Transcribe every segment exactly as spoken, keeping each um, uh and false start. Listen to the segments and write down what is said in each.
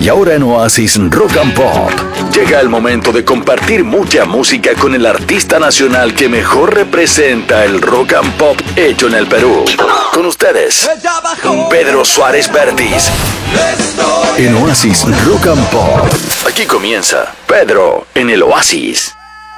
Y ahora en Oasis Rock and Pop, llega el momento de compartir mucha música con el artista nacional que mejor representa el rock and pop hecho en el Perú. Con ustedes, Pedro Suárez Vértiz. En Oasis Rock and Pop. Aquí comienza Pedro en el Oasis.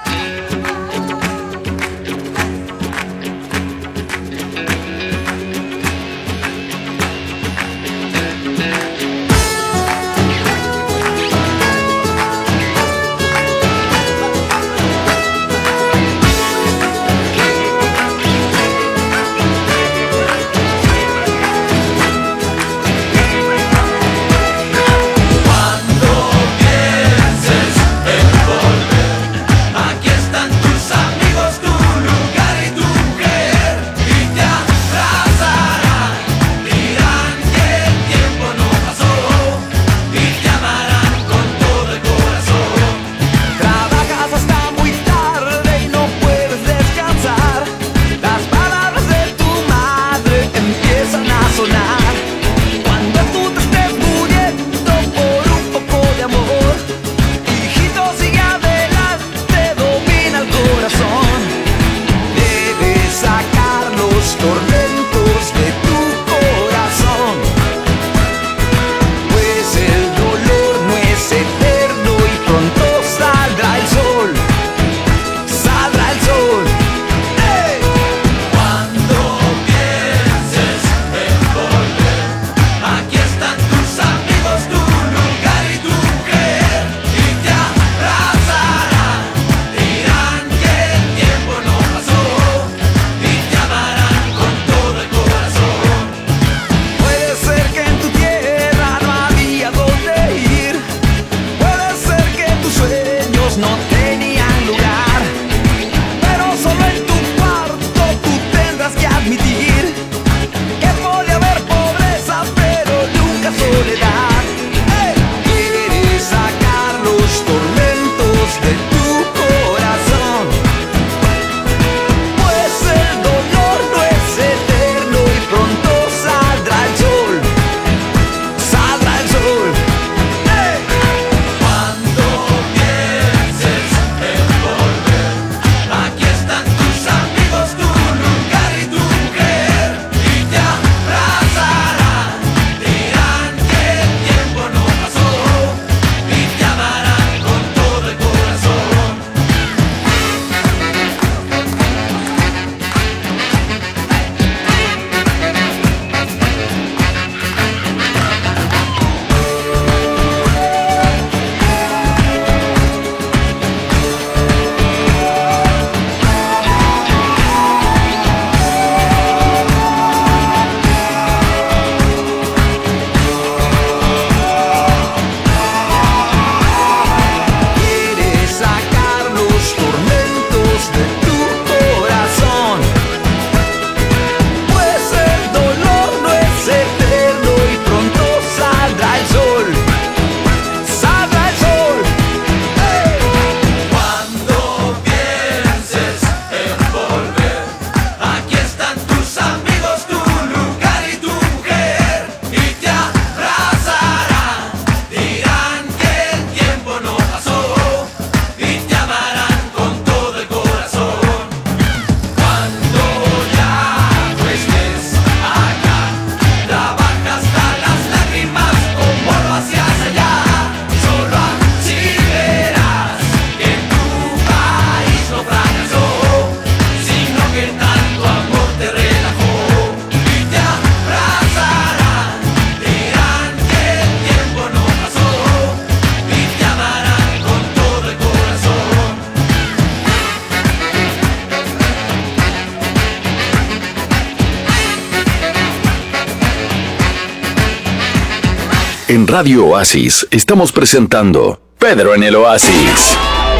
En Radio Oasis estamos presentando Pedro en el Oasis.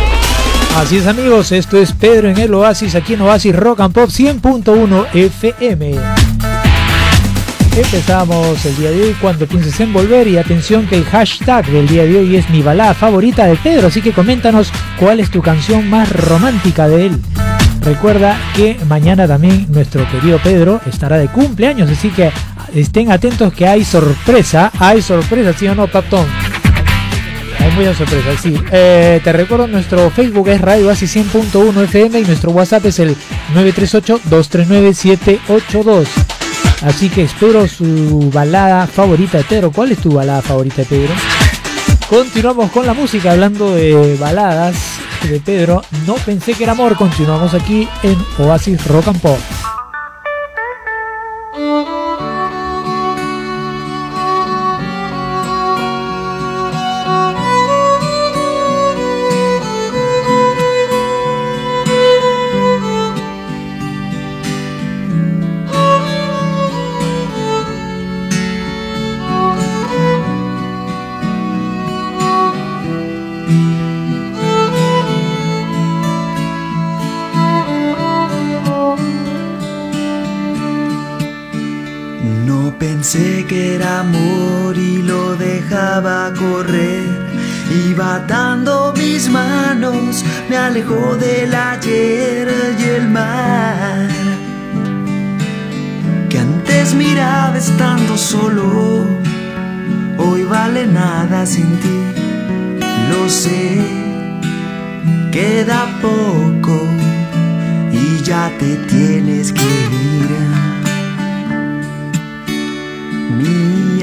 Así es, amigos, esto es Pedro en el Oasis, aquí en Oasis Rock and Pop cien punto uno F M. Empezamos el día de hoy Cuando pienses en volver, y atención que el hashtag del día de hoy es mi balada favorita de Pedro, así que coméntanos cuál es tu canción más romántica de él. Recuerda que mañana también nuestro querido Pedro estará de cumpleaños, así que estén atentos que hay sorpresa, hay sorpresa, ¿sí o no, Paptón? Hay muchas sorpresas, sí. Eh, te recuerdo, nuestro Facebook es Radio Oasis cien punto uno F M y nuestro WhatsApp es el nueve tres ocho, dos tres nueve, siete ocho dos. Así que espero su balada favorita de Pedro. ¿Cuál es tu balada favorita de Pedro? Continuamos con la música, hablando de baladas de Pedro. No pensé que era amor. Continuamos aquí en Oasis Rock and Pop. Pensé que era amor y lo dejaba correr. Iba atando mis manos, me alejó del ayer y el mar que antes miraba estando solo. Hoy vale nada sin ti, lo sé. Queda poco y ya te tienes que ir. Mi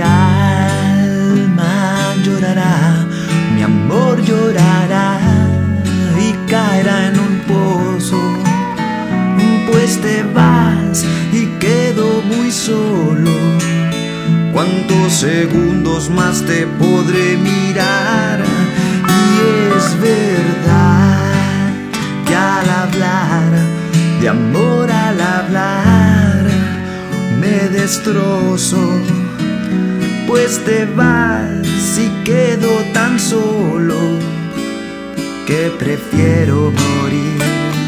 alma llorará, mi amor llorará y caerá en un pozo, pues te vas y quedo muy solo. ¿Cuántos segundos más te podré mirar? Y es verdad que al hablar de amor, al hablar me destrozo, pues te vas y quedo tan solo que prefiero morir.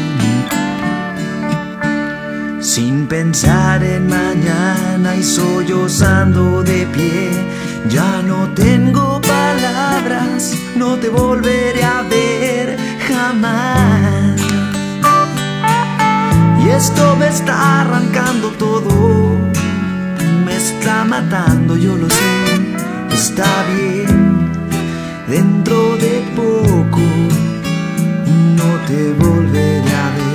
Sin pensar en mañana y sollozando de pie, ya no tengo palabras, no te volveré a ver jamás. Y esto me está arrancando todo, me está matando, yo lo sé. Está bien, dentro de poco no te volveré a ver.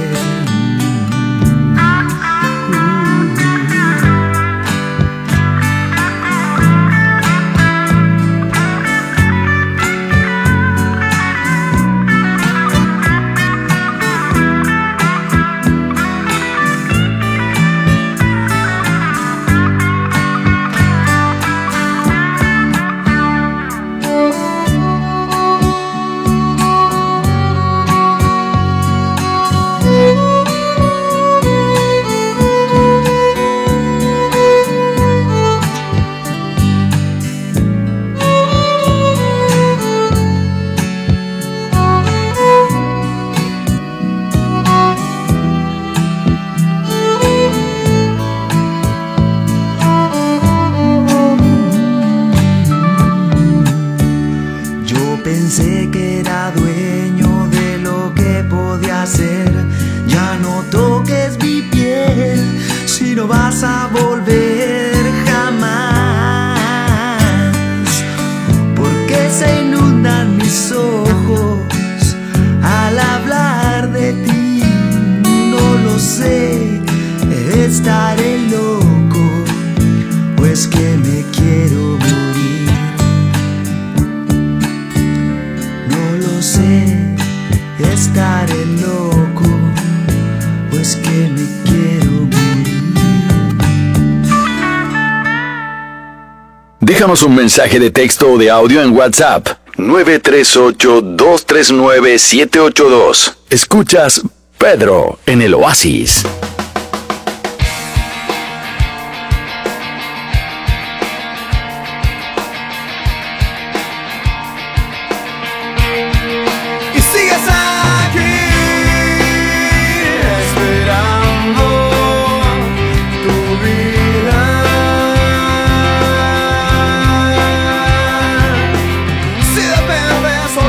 Déjanos un mensaje de texto o de audio en WhatsApp. nueve tres ocho, dos tres nueve, siete ocho dos. Escuchas Pedro en el Oasis.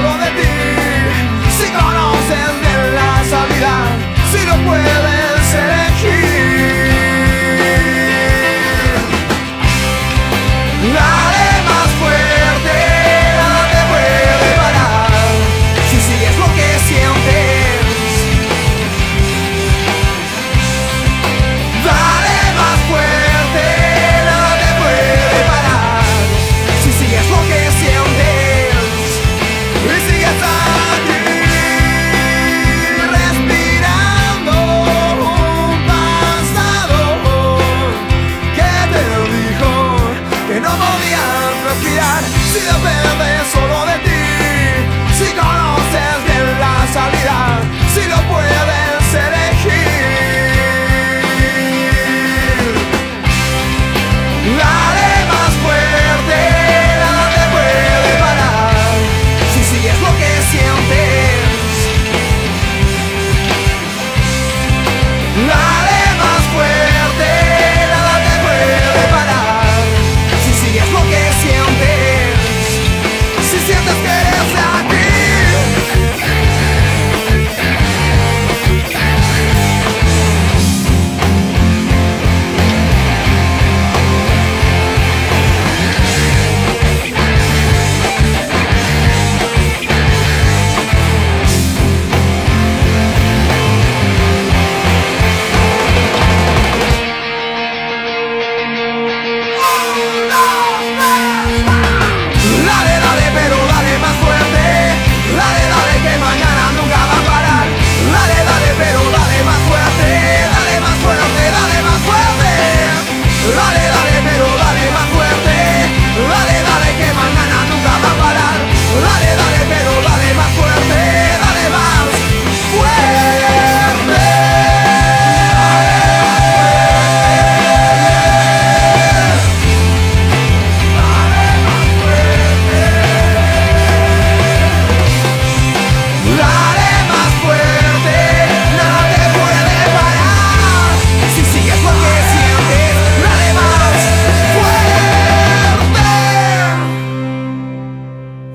Si no pueden ser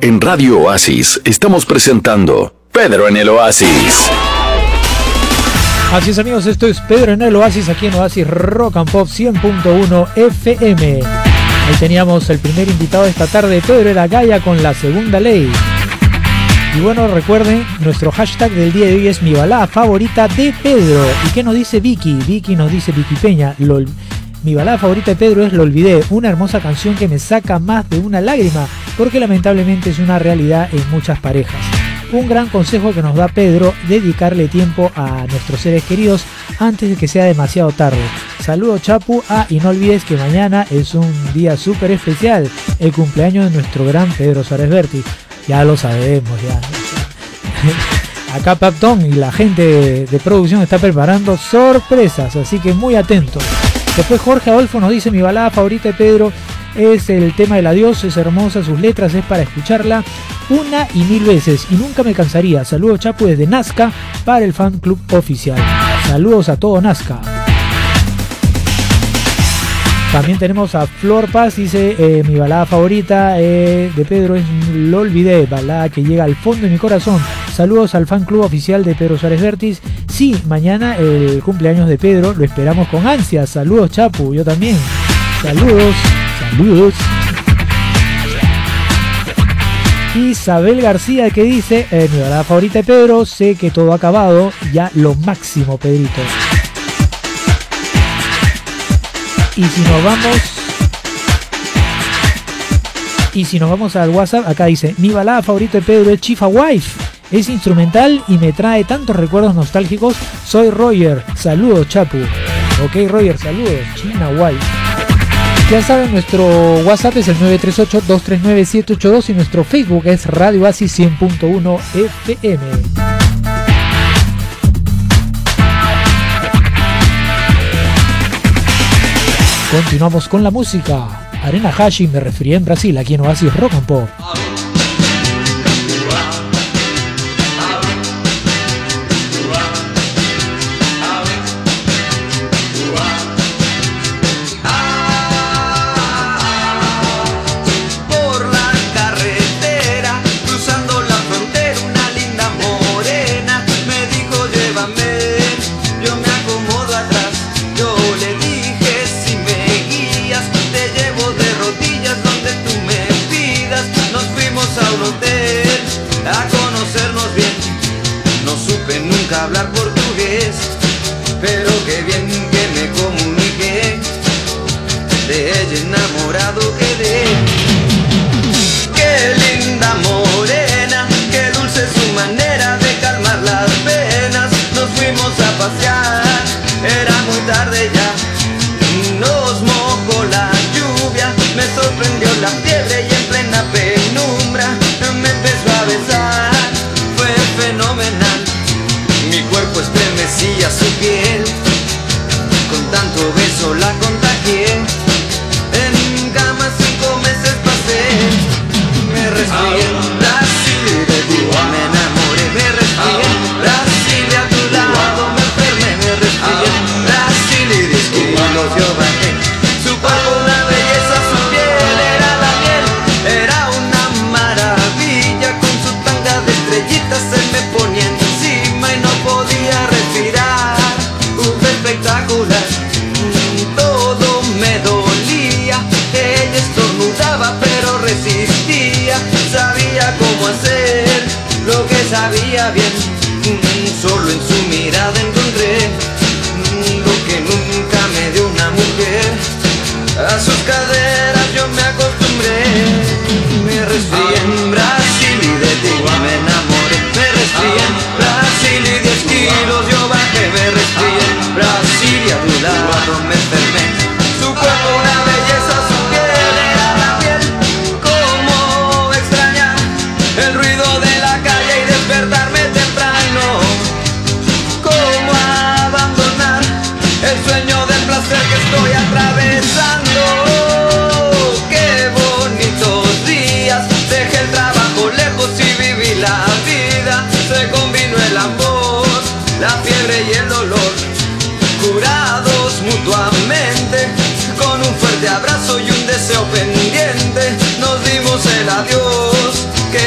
En Radio Oasis estamos presentando Pedro en el Oasis. Así es, amigos, esto es Pedro en el Oasis, aquí en Oasis Rock and Pop cien punto uno F M. Ahí teníamos el primer invitado de esta tarde, Pedro Eragaya, con La Segunda Ley. Y bueno, recuerden, nuestro hashtag del día de hoy es mi balada favorita de Pedro. ¿Y qué nos dice Vicky? Vicky nos dice, Vicky Peña, lo, mi balada favorita de Pedro es Lo Olvidé, una hermosa canción que me saca más de una lágrima, porque lamentablemente es una realidad en muchas parejas. Un gran consejo que nos da Pedro, dedicarle tiempo a nuestros seres queridos antes de que sea demasiado tarde. Saludos, Chapu. Ah, y no olvides que mañana es un día súper especial, el cumpleaños de nuestro gran Pedro Suárez Vértiz. Ya lo sabemos, ya. Acá Paptón y la gente de, de producción está preparando sorpresas, así que muy atentos. Después Jorge Adolfo nos dice, mi balada favorita de Pedro es el tema del adiós, es hermosa, sus letras es para escucharla una y mil veces y nunca me cansaría. Saludos, Chapu, desde Nazca para el fan club oficial. Saludos a todo Nazca. También tenemos a Flor Paz, dice, eh, mi balada favorita eh, de Pedro es Lo Olvidé, balada que llega al fondo de mi corazón. Saludos al fan club oficial de Pedro Suárez Vértiz. Sí, mañana el cumpleaños de Pedro, lo esperamos con ansias. Saludos, Chapu, yo también. Saludos, saludos. Isabel García, que dice, eh, mi balada favorita de Pedro, sé que todo ha acabado, ya lo máximo, Pedrito. Y si nos vamos Y si nos vamos al WhatsApp, acá dice, mi balada favorita de Pedro es Chifa Wife. Es instrumental y me trae tantos recuerdos nostálgicos. Soy Roger. Saludos, Chapu. Ok, Roger, saludos. China Wife. Ya saben, nuestro WhatsApp es el nueve tres ocho, dos tres nueve, siete ocho dos y nuestro Facebook es Radio Oasis cien punto uno F M. Continuamos con la música. Arena Hashi, Me Resfrié en Brasil, aquí en Oasis Rock and Pop. Hablar portugués, pero qué bien que me comuniqué, de ella enamorado quedé. Qué linda morena, qué dulce su manera de calmar las penas. Nos fuimos a pasear, era muy tarde ya, nos mojó la lluvia, me sorprendió la fiebre y en plena penumbra me empezó a besar, fue fenomenal. Mi cuerpo estremecía su piel, con tanto beso la contagié. En cama cinco meses pasé, me resfrié en Brasil y de ti me enamoré. Me resfrié en Brasil y a tu lado me enfermé. Me resfrié en Brasil y diez kilos yo bajé. Su cuerpo una belleza, su piel era la miel, era una maravilla. Con su tanga de estrellitas se me ponía encima y no podía respirar, fue espectacular, todo me dolía, ella estornudaba pero resistía, sabía cómo hacer lo que sabía bien, solo en su mirada encontré lo que nunca me dio una mujer, a sus caderas yo me acostumbré, me resfrié en Brasil y de ti me enamoré, me resfrié en Brasil y diez kilos yo bajé, me resfrié en Brasil y a tu lado me enfermé. Su cuerpo una belleza, su piel era la piel. Cómo extrañar el ruido de la calle y despertarme temprano. Cómo abandonar el sueño del placer que estoy atravesando. Qué bonitos días, dejé el trabajo lejos y viví la vida. Se combinó el amor, la fiebre y el dolor, curados mutuamente, con un fuerte abrazo y un deseo pendiente, nos dimos el adiós que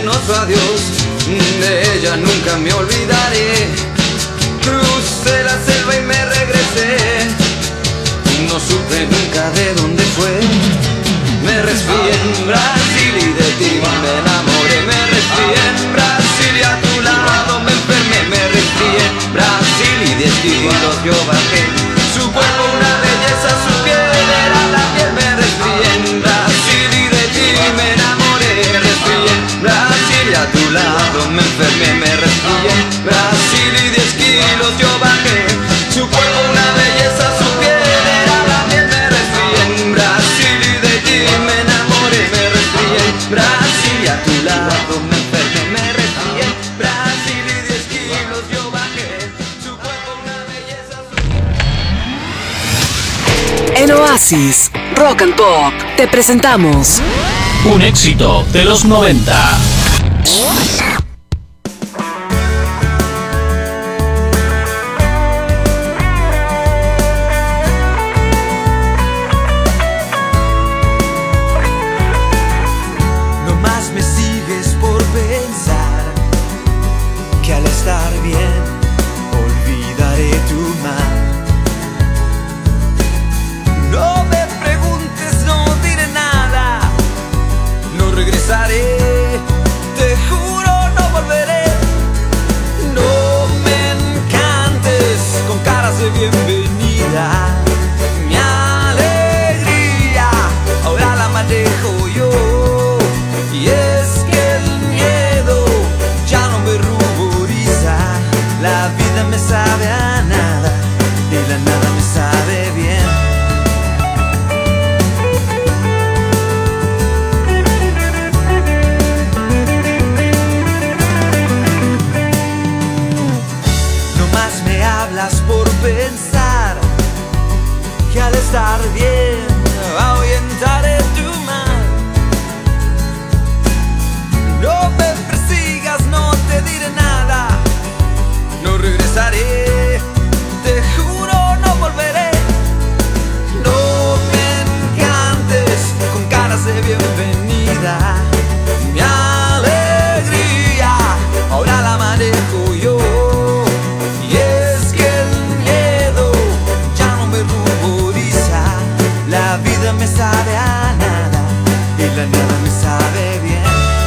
nos fue adiós. De ella nunca me olvidaré. Crucé la selva y me regresé. No supe nunca de dónde fue. Me resfrié en Brasil y de ti me enamoré. Me resfrié en Brasil y a tu lado me enfermé. Me resfrié en Brasil y diez kilos yo bajé. Su cuerpo una belleza, su piel era la piel. Me resfrié en Brasil y de ti me enamoré. Me resfrié en Brasil y a tu lado me enfermé. Me resfrié en Brasil y diez kilos yo bajé. Su cuerpo una belleza, su piel era la piel. Me resfrié en Brasil y de ti me enamoré. Me resfrié en Brasil y a tu lado me enfermé. Me resfrié en Brasil y diez kilos yo bajé. Su cuerpo una belleza, su piel. En Oasis, Rock and Pop, te presentamos un éxito de los noventa. No más me sigues por pensar que al estar bien olvidaré tu mal. No me preguntes, no diré nada, no regresaré, te juro no volveré. No me encantes con caras de bienvenida. Mi alegría ahora la manejo yo. Y es que el miedo ya no me ruboriza. La vida me sabe a nada y la nada me sabe bien. Por pensar que al estar bien ahuyentaré tu mal. No me persigas, no te diré nada, no regresaré, te juro no volveré. No me encantes con caras de bienvenida. Mi alegría ahora la manejo yo. Me sabe a nada y la nada me sabe bien.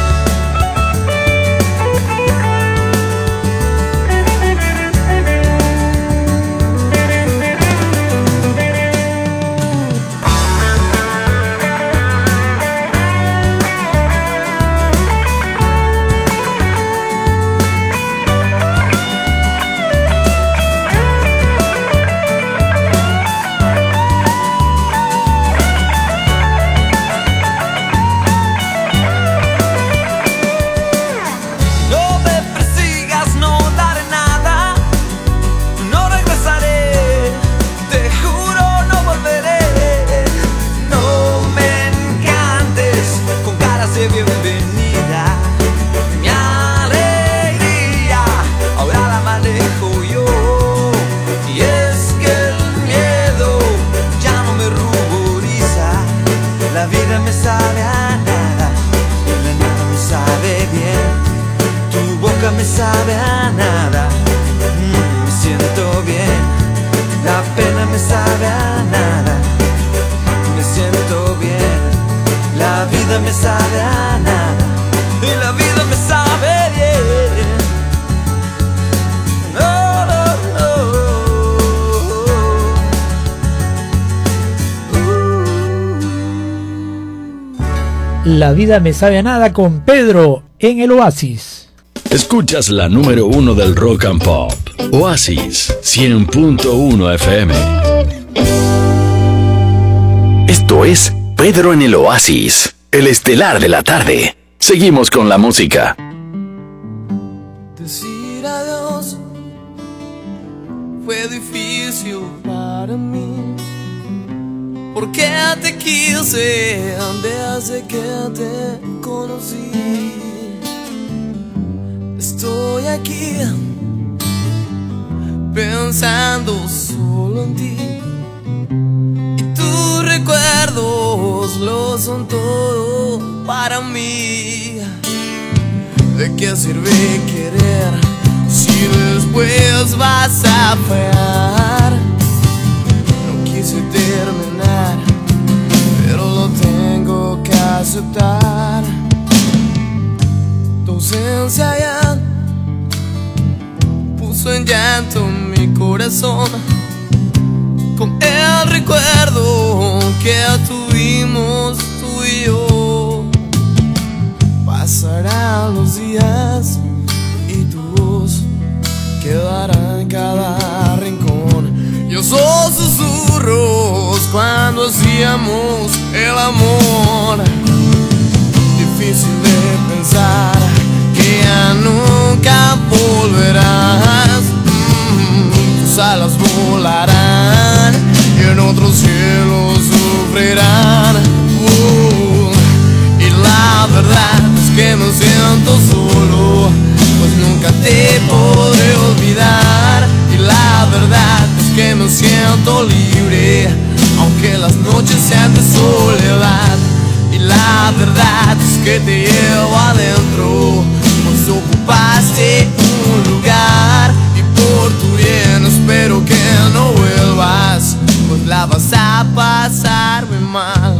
Me sabe a nada, mm, me siento bien. La pena me sabe a nada, me siento bien. La vida me sabe a nada y la vida me sabe bien. No, no, no. Uh. La vida me sabe a nada con Pedro en el Oasis. Escuchas la número uno del Rock and Pop, Oasis cien punto uno F M. Esto es Pedro en el Oasis, el estelar de la tarde. Seguimos con la música. Decir adiós fue difícil para mí, porque te quise desde que te conocí. Estoy aquí pensando solo en ti, y tus recuerdos lo son todo para mí. ¿De qué sirve querer si después vas a fallar? No quise terminar, pero lo tengo que aceptar. Tu ausencia ya puso en llanto mi corazón, con el recuerdo que tuvimos tú y yo. Pasarán los días y tu voz quedará en cada rincón. Y esos susurros cuando hacíamos el amor. Difícil de pensar que ya nunca volverás. mm, Tus alas volarán y en otros cielos sufrirán. uh, Y la verdad es que me siento solo, pues nunca te podré olvidar. Y la verdad es que me siento libre, aunque las noches sean de soledad. Y la verdad es que te llevo adentro, pues ocupaste un lugar. Y por tu bien espero que no vuelvas, pues la vas a pasar muy mal.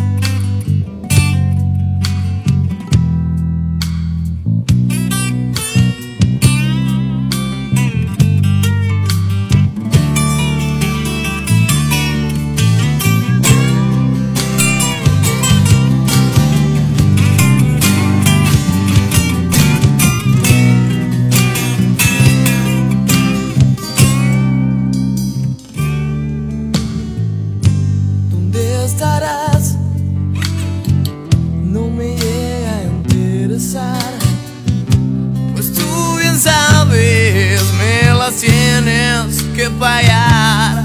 No me llega a interesar, pues tú bien sabes, me las tienes que pagar.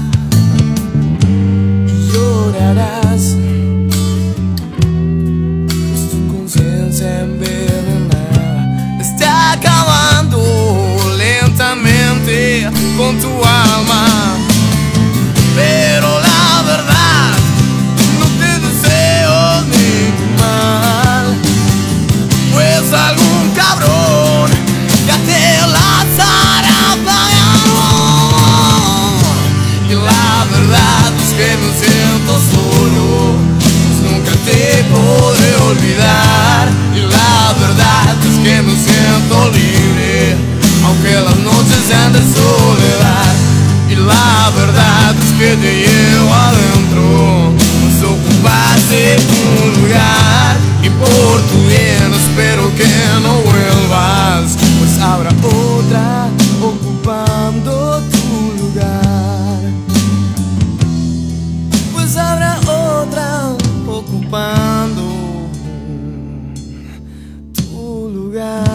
Y llorarás, pues tu conciencia envenenada está acabando lentamente con tu alma. Pero la verdad, no te deseo ni mal, pues algún cabrón ya te las hará pagar. Y la verdad es que me siento solo, pues nunca te podré olvidar. Y la verdad es que me siento libre, aunque las noches sean de soledad. Y la verdad es que te llevo adentro, pues ocupaste un lugar. Y por tu bien espero que no vuelvas, pues habrá otra ocupando tu lugar. Pues habrá otra ocupando tu lugar.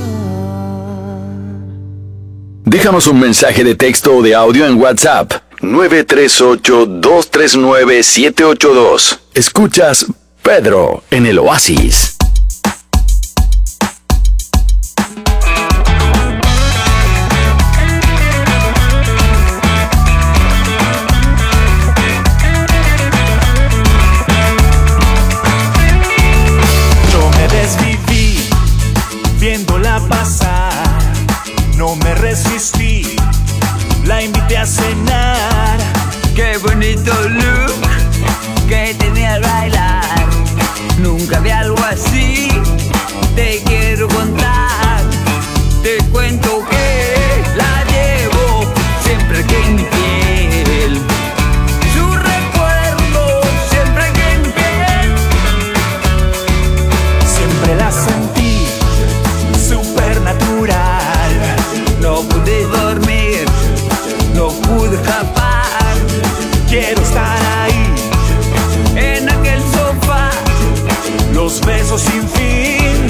Déjanos un mensaje de texto o de audio en WhatsApp nueve tres ocho, dos tres nueve, siete ocho dos. Escuchas Pedro en el Oasis. Yo me desviví viéndola pasar, no me resistí, la invité a cenar. Qué bonito look que tenía al bailar, nunca vi algo así, te quiero contar. Te cuento que la llevo siempre que en mi piel, su recuerdo siempre que en mi piel. Siempre la sentí supernatural, no pude dormir, no pude escapar. quiero estar ahí, en aquel sofá, los besos sin fin.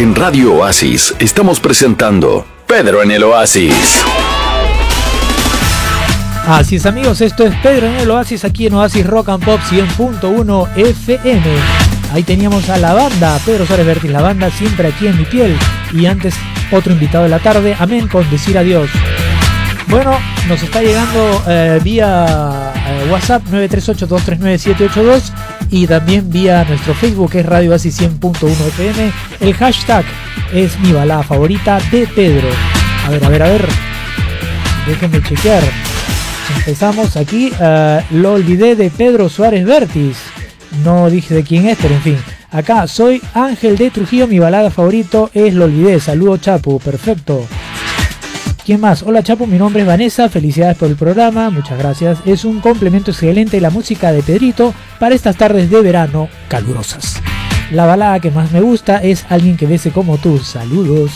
En Radio Oasis estamos presentando Pedro en el Oasis. Así es, amigos, esto es Pedro en el Oasis, aquí en Oasis Rock and Pop cien punto uno F M. Ahí teníamos a la banda, Pedro Suárez Vértiz, la banda Siempre Aquí en Mi Piel. Y antes, otro invitado de la tarde, Amén, con Decir Adiós. Bueno, nos está llegando eh, vía eh, WhatsApp nueve tres ocho, dos tres nueve, siete ocho dos y también vía nuestro Facebook, que es Radio Oasis cien punto uno F M. El hashtag es mi balada favorita de Pedro. A ver, a ver, a ver. Déjenme chequear. Empezamos aquí. Uh, lo olvidé de Pedro Suárez Vértiz. No dije de quién es, pero en fin. Acá, soy Ángel de Trujillo. Mi balada favorito es Lo olvidé. Saludo, Chapu. Perfecto. ¿Quién más? Hola, Chapu. Mi nombre es Vanessa. Felicidades por el programa. Muchas gracias. Es un complemento excelente la música de Pedrito para estas tardes de verano calurosas. La balada que más me gusta es Alguien que bese como tú. Saludos.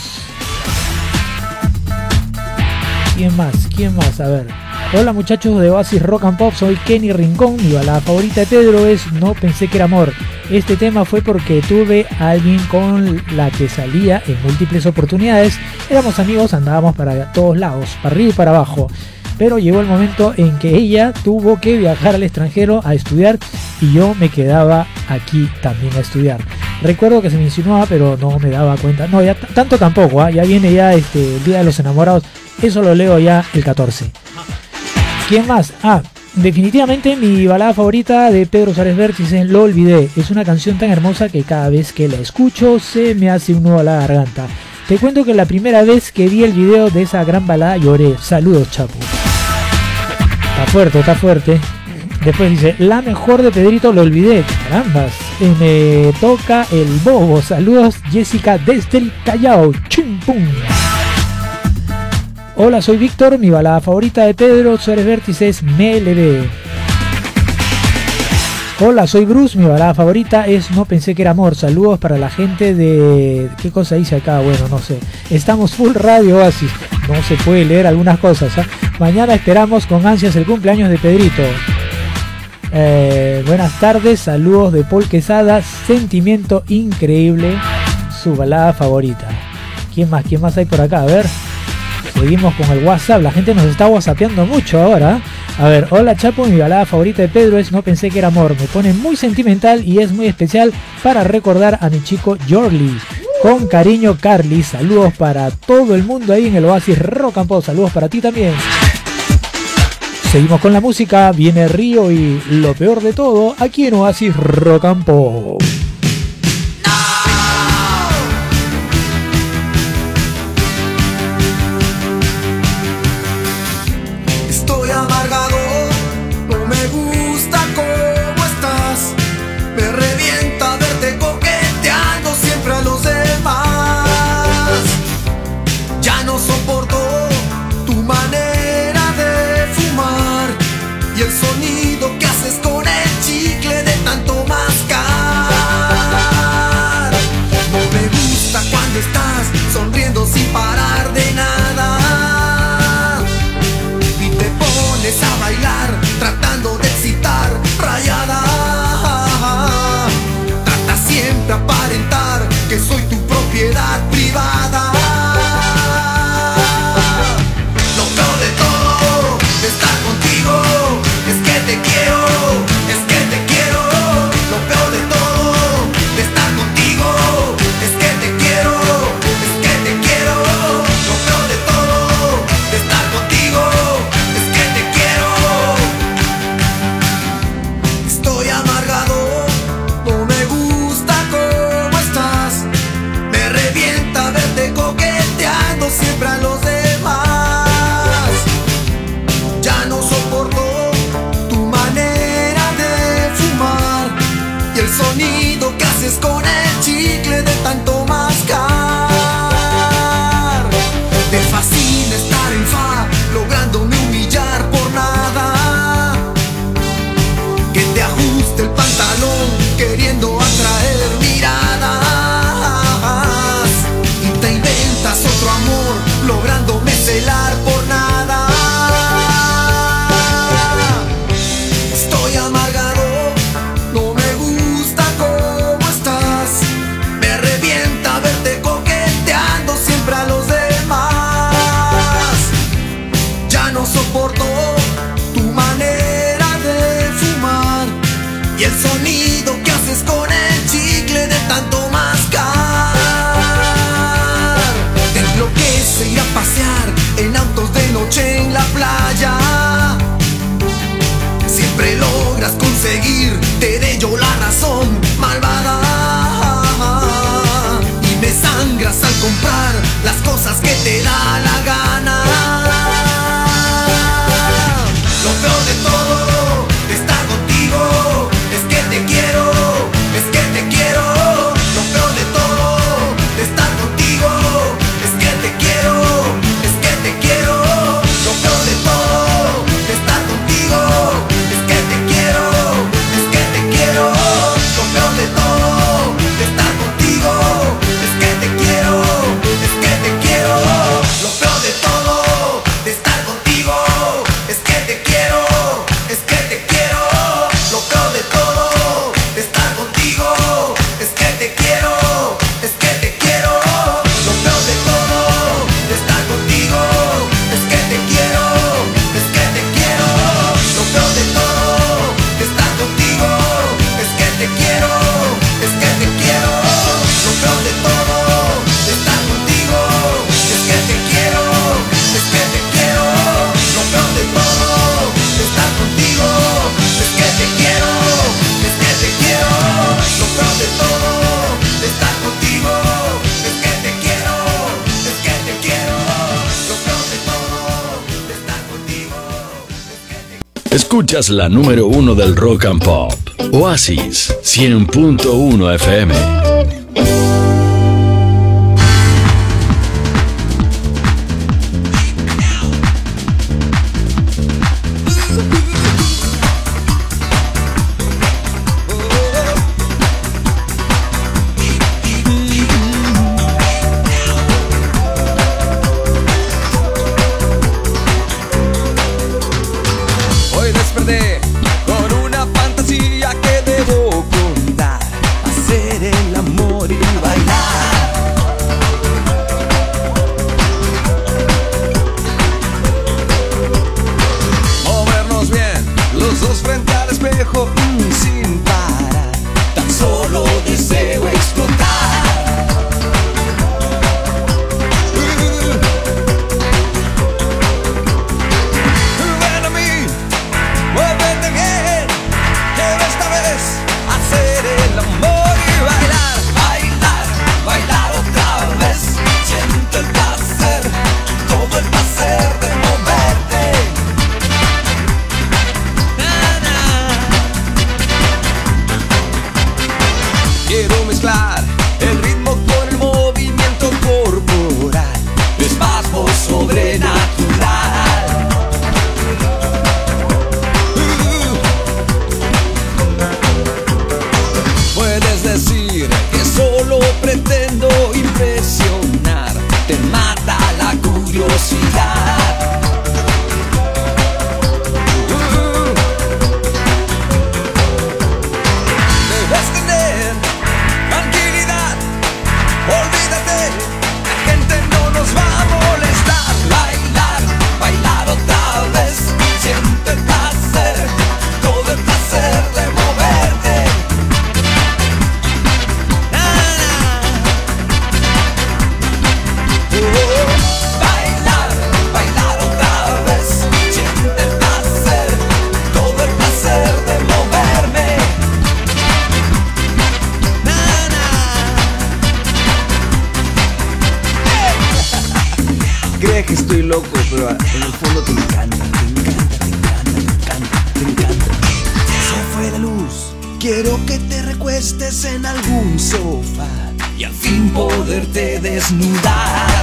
¿Quién más? ¿Quién más? A ver. Hola, muchachos de Oasis Rock and Pop, soy Kenny Rincón. Mi balada favorita de Pedro es No pensé que era amor. Este tema fue porque tuve a alguien con la que salía en múltiples oportunidades. Éramos amigos, andábamos para todos lados, para arriba y para abajo. Pero llegó el momento en que ella tuvo que viajar al extranjero a estudiar y yo me quedaba aquí también a estudiar. Recuerdo que se me insinuaba, pero no me daba cuenta. No, ya t- tanto tampoco, ¿eh? Ya viene ya este, el Día de los Enamorados. Eso lo leo ya el catorce. ¿Quién más? Ah, definitivamente mi balada favorita de Pedro Suárez Vértiz es Lo olvidé. Es una canción tan hermosa que cada vez que la escucho se me hace un nudo a la garganta. Te cuento que la primera vez que vi el video de esa gran balada lloré. Saludos, Chapu. Está fuerte, está fuerte. Después dice, la mejor de Pedrito, Lo olvidé. Carambas. Eh, me toca el bobo. Saludos, Jessica desde el Callao. Chum pum. Hola, soy Víctor, mi balada favorita de Pedro Suárez Vértiz es Me Elevé. Hola, soy Bruce, mi balada favorita es No pensé que era amor. Saludos para la gente de... ¿Qué cosa dice acá? Bueno, no sé. Estamos full Radio Oasis. No se puede leer algunas cosas, ¿eh? Mañana esperamos con ansias el cumpleaños de Pedrito. Eh, buenas tardes, saludos de Paul Quesada. Sentimiento increíble, su balada favorita. ¿Quién más? ¿Quién más hay por acá? A ver. Seguimos con el WhatsApp, la gente nos está whatsappeando mucho ahora. A ver, hola Chapo, mi balada favorita de Pedro es No pensé que era amor. Me pone muy sentimental y es muy especial para recordar a mi chico Jorly. Con cariño, Carly. Saludos para todo el mundo ahí en el Oasis Rock and Pop. Saludos para ti también. Seguimos con la música, viene Río y Lo peor de todo aquí en Oasis Rock and Pop. Que soy tu propiedad privada. Lo peor de todo de estar contigo es que te quiero, es que te quiero. Lo peor de todo de estar contigo es que te quiero, es que te quiero. Lo peor de todo de estar contigo es que te quiero. Estoy amargado, no me gusta cómo estás. Me revienta verte coqueteando siempre a los demás. Ya no soporto tu manera de fumar y el sonido que haces con el chicle de tanto mascar. Te fascina estar en fa, lográndome humillar por nada. Que te ajuste el pantalón, queriendo atraer miradas. Otro amor, lográndome celar por nada. Estoy amargado, no me gusta cómo estás. Me revienta verte coqueteando te da la gana. Lo peor de todo de estar contigo es que te quiero, es que te quiero. Lo peor de todo de estar contigo es que te quiero, es que te quiero. Lo peor de todo de estar contigo es que te quiero, es que te quiero. Lo peor de todo de estar contigo es que te quiero, es que te quiero. Lo peor de todo de estar contigo es que te quiero, es que te quiero. Lo peor de todo de estar contigo es que te quiero, es que te quiero. Lo peor de todo de estar contigo es que te quiero, es que te quiero. Lo peor de todo de estar contigo es que te quiero, es que te quiero. Lo peor de todo de estar contigo es que te quiero, es que te quiero. Lo peor de todo de estar contigo es que te quiero, es que te quiero. Lo peor de todo de estar contigo es que te quiero, es que te quiero. Lo peor de todo de estar contigo es que te... Escuchas la número uno del Rock and Pop, Oasis cien punto uno F M. Hoy desperté con una fantasía que debo contar, hacer el amor y bailar. Movernos bien, los dos frente al espejo, mm, sin parar. Tan solo deseo explotar. Ven a mí, muévete bien, quiero esta vez hacer el amor y bailar. Bailar, bailar otra vez, siento el placer, todo el placer de moverte. Na, na. Quiero mezclar el ritmo con el movimiento corporal, despacio sobrenatural. Puedes decir que solo pretendo impresionar, te mata la curiosidad. Debes tener tranquilidad, olvídate, la gente no nos va a molestar. Bailar, bailar otra vez, siente el placer, todo el placer de moverte. Na, na. Oh, bailar, bailar otra vez, siente el placer, todo el placer de moverme. Na, na. Crees que estoy loco, pero en el fondo te encanta, te encanta, te encanta, te encanta, te encanta. Se fue la luz, quiero que te recuestes en algún sofá y al fin poderte desnudar.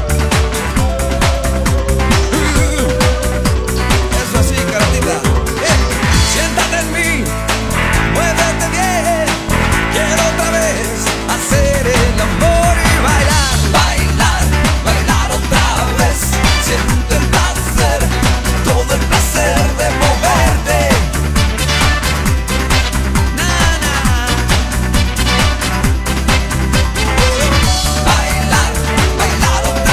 Eso así, cartita. Eh, siéntate en mí, muévete bien, quiero otra vez hacer el amor y bailar. Bailar, bailar otra vez, siento el placer, todo el placer de moverte. Na, na. Bailar, bailar otra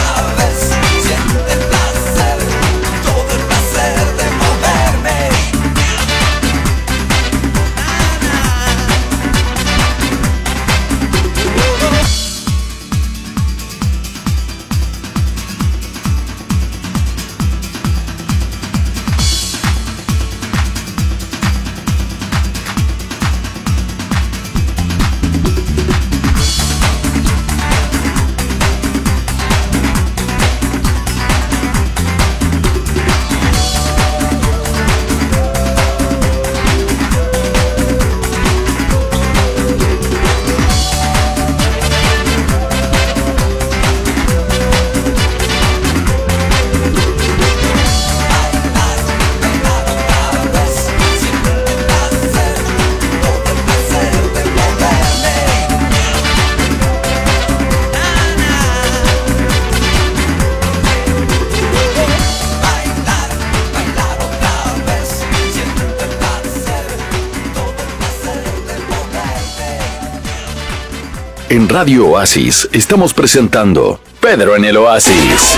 En Radio Oasis estamos presentando Pedro en el Oasis.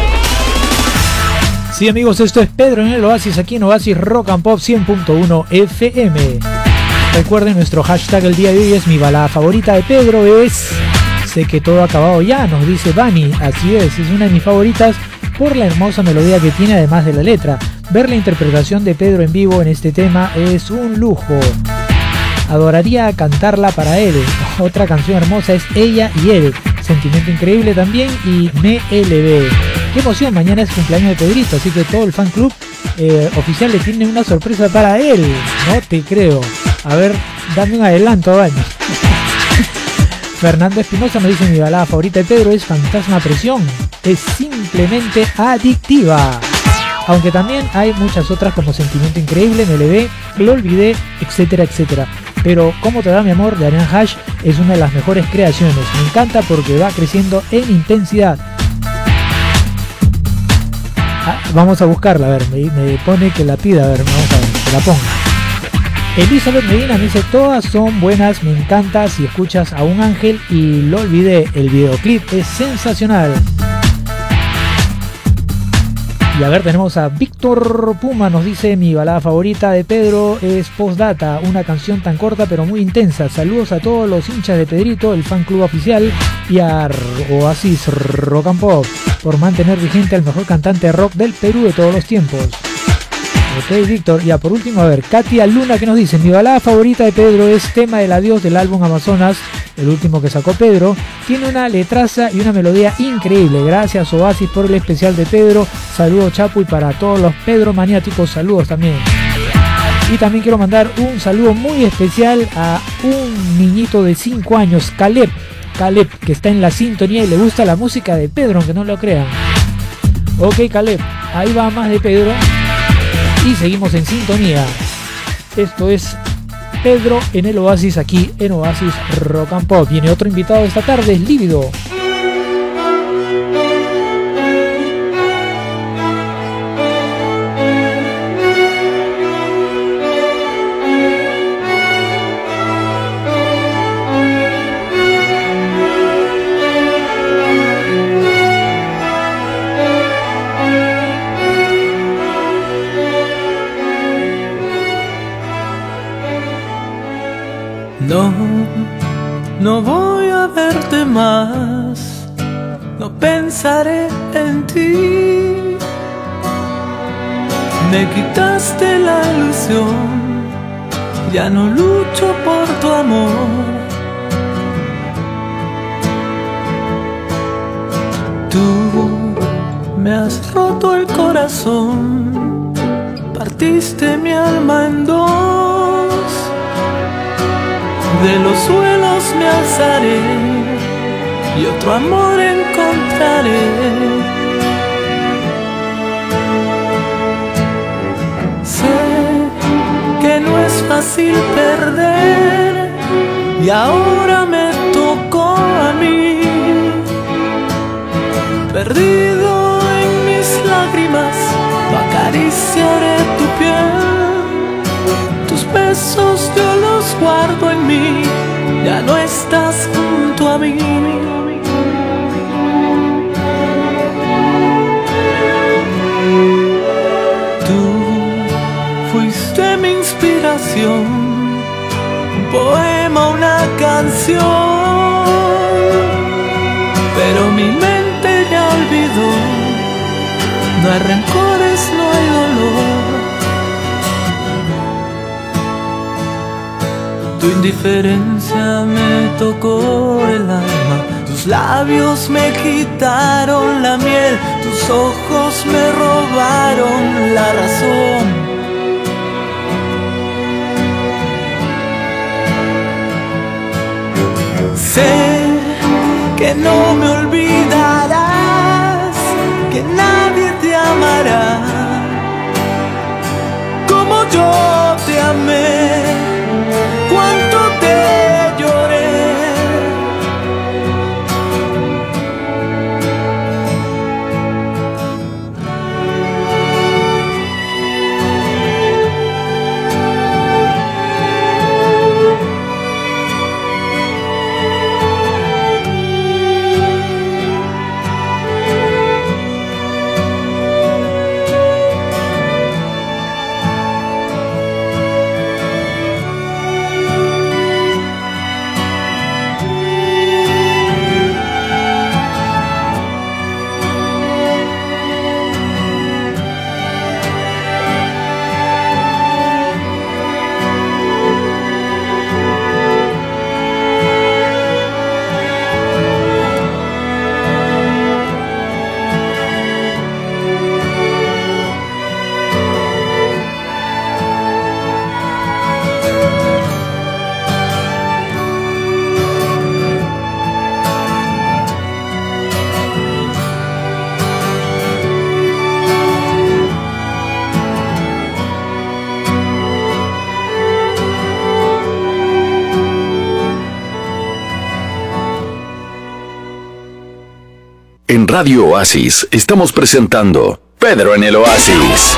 Sí, amigos, esto es Pedro en el Oasis, aquí en Oasis Rock and Pop cien punto uno F M. Recuerden, nuestro hashtag el día de hoy es mi balada favorita de Pedro, es Sé que todo ha acabado ya, nos dice Vani. Así es, es una de mis favoritas por la hermosa melodía que tiene, además de la letra. Ver la interpretación de Pedro en vivo en este tema es un lujo. Adoraría cantarla para él. Otra canción hermosa es Ella y Él, sentimiento increíble también, y Me L B. Qué emoción, mañana es cumpleaños de Pedrito, así que todo el fan club eh, oficial le tiene una sorpresa para él. No te creo. A ver, dame un adelanto, Dani. Fernando Espinosa nos dice: mi balada favorita de Pedro es Fantasma Presión. Es simplemente adictiva. Aunque también hay muchas otras como Sentimiento Increíble, Me L B, Lo Olvidé, etcétera, etcétera. Pero Cómo Te Va Mi Amor de Arián Hash es una de las mejores creaciones. Me encanta porque va creciendo en intensidad. Ah, vamos a buscarla, a ver, me, me pone que la pida, a ver, vamos a ver, que la ponga. Elizabeth Medina me dice: todas son buenas, me encanta si escuchas a un ángel y Lo Olvidé. El videoclip es sensacional. Y a ver, tenemos a Víctor Puma, nos dice: mi balada favorita de Pedro es Postdata, una canción tan corta pero muy intensa. Saludos a todos los hinchas de Pedrito, el fan club oficial, y a Oasis Rock and Pop por mantener vigente al mejor cantante de rock del Perú de todos los tiempos. Ok, Víctor. Ya por último, a ver, Katia Luna, que nos dice: mi balada favorita de Pedro es Tema del Adiós del álbum Amazonas, el último que sacó Pedro. Tiene una letraza y una melodía increíble. Gracias Oasis por el especial de Pedro. Saludos, Chapu, y para todos los Pedro maniáticos, saludos también. Y también quiero mandar un saludo muy especial a un niñito de cinco años, Caleb. Caleb, que está en la sintonía y le gusta la música de Pedro, aunque no lo crean. Ok, Caleb, ahí va más de Pedro. Y seguimos en sintonía. Esto es Pedro en el Oasis, aquí en Oasis Rock and Pop. Viene otro invitado esta tarde, es Lívido. No, no voy a verte más, no pensaré en ti. Me quitaste la ilusión, ya no lucho por tu amor. Tú me has roto el corazón, partiste mi alma en dos. De los suelos me alzaré y otro amor encontraré. Sé que no es fácil perder y ahora me tocó a mí. Perdido en mis lágrimas, acariciaré tu piel. Tus besos yo los guardo en mí, ya no estás junto a mí. Tú fuiste mi inspiración, un poema, una canción, pero mi mente ya olvidó. No hay rencores, no hay dolor. Tu indiferencia me tocó el alma, tus labios me quitaron la miel, tus ojos me robaron la razón. Sé que no me olvidarás, que nadie te amará como yo te amé. Cuánto te lloré. En Radio Oasis estamos presentando Pedro en el Oasis.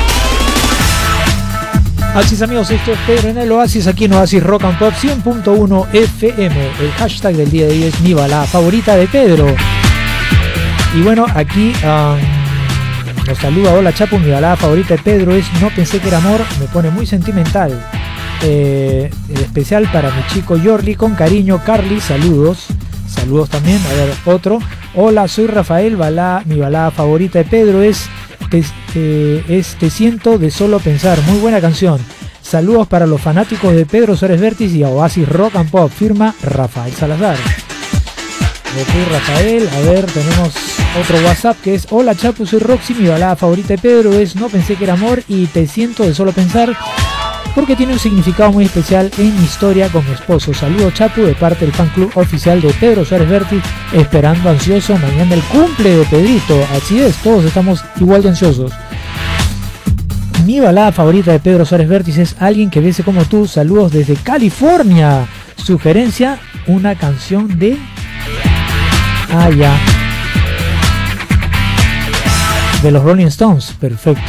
Así es, amigos, esto es Pedro en el Oasis, aquí en Oasis Rock and Pop cien punto uno F M. El hashtag del día de hoy es mi balada favorita de Pedro. Y bueno, aquí um, nos saluda, hola Chapu, mi balada favorita de Pedro es No pensé que era amor, me pone muy sentimental. Eh, especial para mi chico Yorli, con cariño, Carly, saludos. Saludos también, a ver, otro. Hola, soy Rafael, balada, mi balada favorita de Pedro es te, eh, es Te siento de solo pensar, muy buena canción. Saludos para los fanáticos de Pedro Suárez Vértiz y a Oasis Rock and Pop, firma Rafael Salazar. Ok, Rafael, a ver, tenemos otro WhatsApp que es: hola Chapu, soy Roxy, mi balada favorita de Pedro es No pensé que era amor y Te siento de solo pensar, porque tiene un significado muy especial en mi historia con mi esposo. Saludos Chapu de parte del fan club oficial de Pedro Suárez Vértiz, esperando ansioso mañana el cumple de Pedrito. Así es, todos estamos igual de ansiosos. Mi balada favorita de Pedro Suárez Vértiz es Alguien que bese como tú. Saludos desde California. Sugerencia, una canción de... Ah, ya. De los Rolling Stones. Perfecto.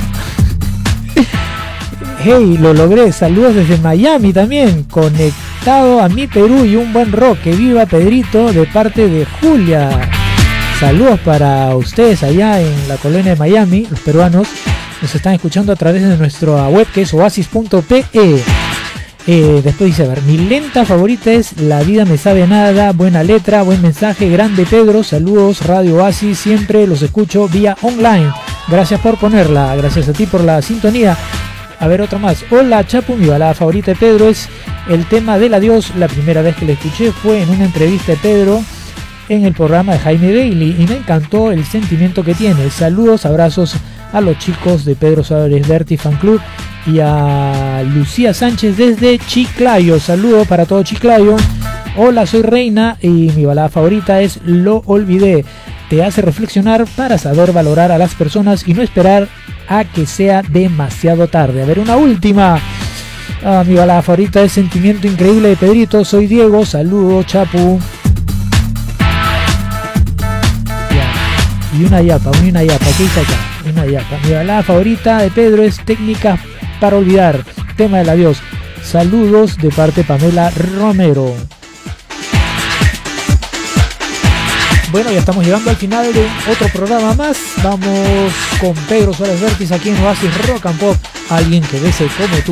Hey, lo logré. Saludos desde Miami también. Conectado a mi Perú y un buen rock. Que viva Pedrito de parte de Julia. Saludos para ustedes allá en la colonia de Miami. Los peruanos nos están escuchando a través de nuestra web que es oasis punto pe. Eh, después dice, a ver, mi lenta favorita es La vida me sabe a nada. Buena letra, buen mensaje, grande Pedro. Saludos Radio Oasis, siempre los escucho vía online. Gracias por ponerla, gracias a ti por la sintonía. A ver, otra más. Hola Chapu, mi balada favorita de Pedro es el tema del adiós. La primera vez que la escuché fue en una entrevista de Pedro en el programa de Jaime Bailey y me encantó el sentimiento que tiene. Saludos, abrazos a los chicos de Pedro Suárez Vértiz Fan Club y a Lucía Sánchez desde Chiclayo. Saludos para todo Chiclayo. Hola, soy Reina y mi balada favorita es Lo olvidé. Te hace reflexionar para saber valorar a las personas y no esperar a que sea demasiado tarde. A ver, una última. Ah, mi balada favorita es Sentimiento Increíble de Pedrito. Soy Diego. Saludos, Chapu. Ya. Y una yapa, una yapa. ¿Qué dice acá? Una yapa. Mi balada favorita de Pedro es Técnicas para olvidar. Tema del adiós. Saludos de parte de Pamela Romero. Bueno, ya estamos llegando al final de otro programa más. Vamos con Pedro Suárez Vértiz aquí en Oasis Rock and Pop. Alguien que bese como tú.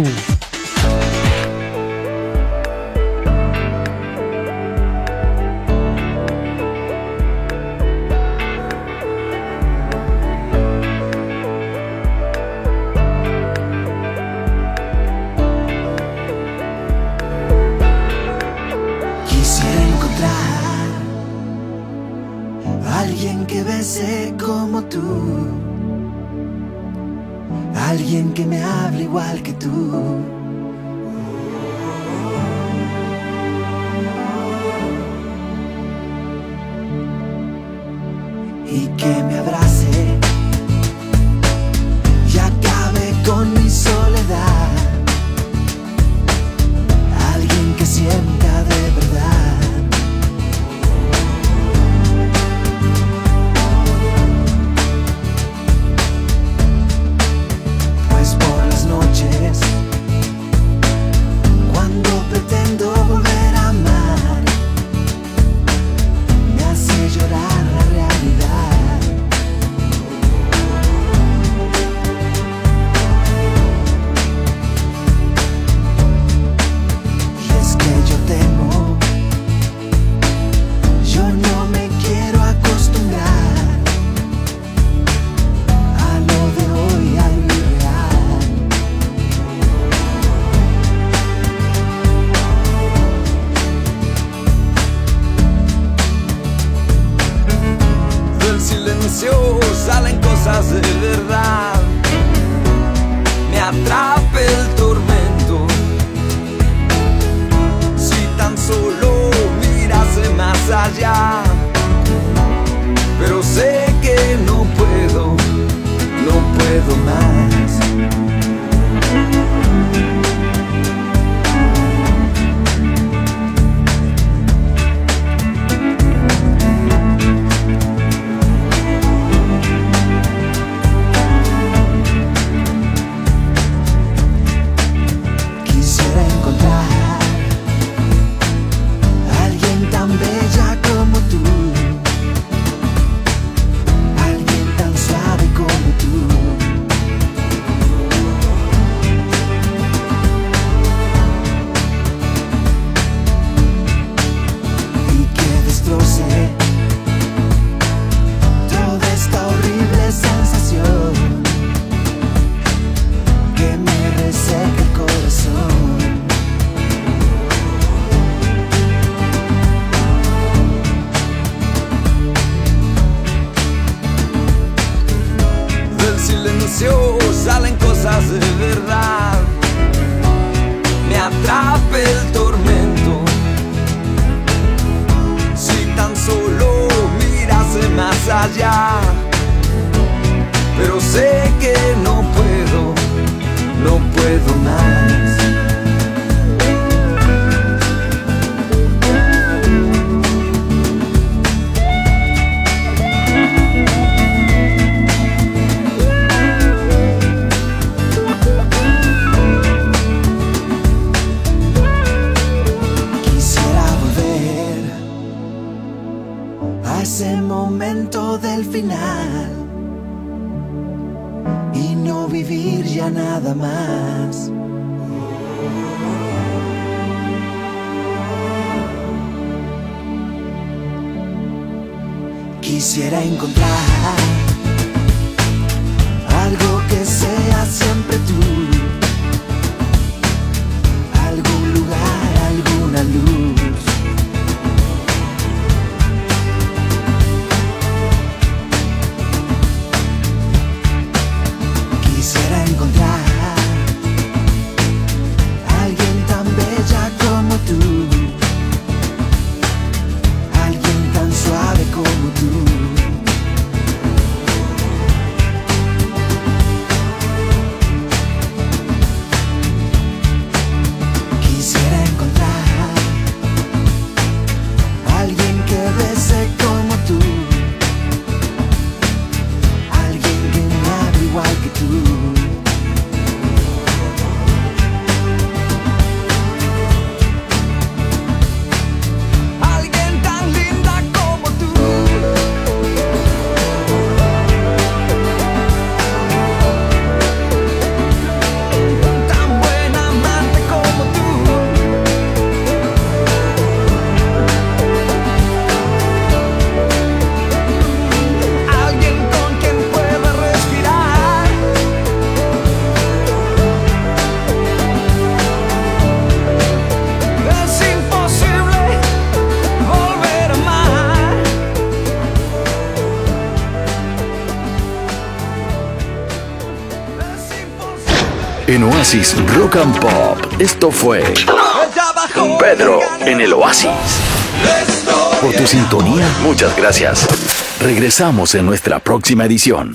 Alguien que me hable igual que tú. Y que me abrace y acabe con mi soledad. Alguien que sienta de verdad. Cuando pretendo volver a amar, me hace llorar la realidad. Y es que yo temo, yo no me quiero acostumbrar a lo de hoy, a lo irreal. Del silencio salen cosas de verdad. Me atrapa el tormento. Si tan solo mirase más allá. Pero sé que no puedo, no puedo más. más de verdad me atrape el tormento. Si tan solo mirase más allá, pero sé que no puedo, no puedo más. Ese momento del final y no vivir ya nada más. Quisiera encontrar algo que sea siempre tú, algún lugar, alguna luz. Quisiera encontrar alguien tan bella como tú, alguien tan suave como tú. Quisiera encontrar alguien que bese como tú, alguien que me hable igual que tú. En Oasis Rock and Pop, esto fue Pedro en el Oasis. Por tu sintonía, muchas gracias. Regresamos en nuestra próxima edición.